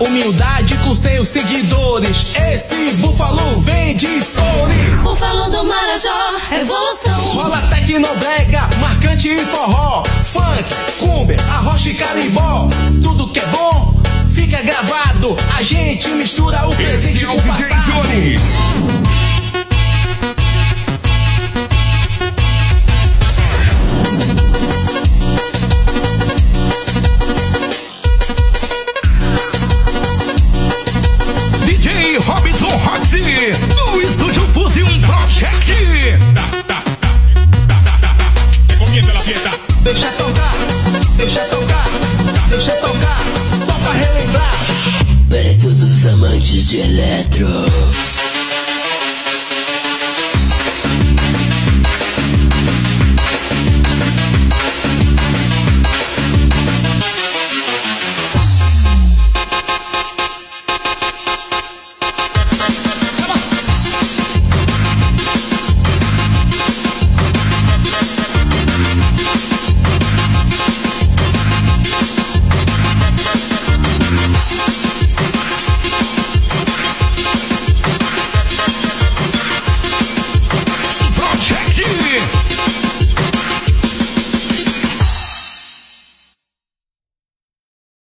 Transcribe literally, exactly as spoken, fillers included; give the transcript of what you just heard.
humildade com seus seguidores. Esse búfalo vem de Souri. Búfalo do Marajó, evolução. Rola tecnobrega, marcante e forró, funk, cumbia, arrocha e carimbó. Tudo que é bom fica gravado. A gente mistura o presente com o passado. Robson Roxy, do Estúdio Fusion Project. Comienza la fiesta. Deixa tocar, deixa tocar, deixa tocar, só pra relembrar. Para todos os amantes de eletro.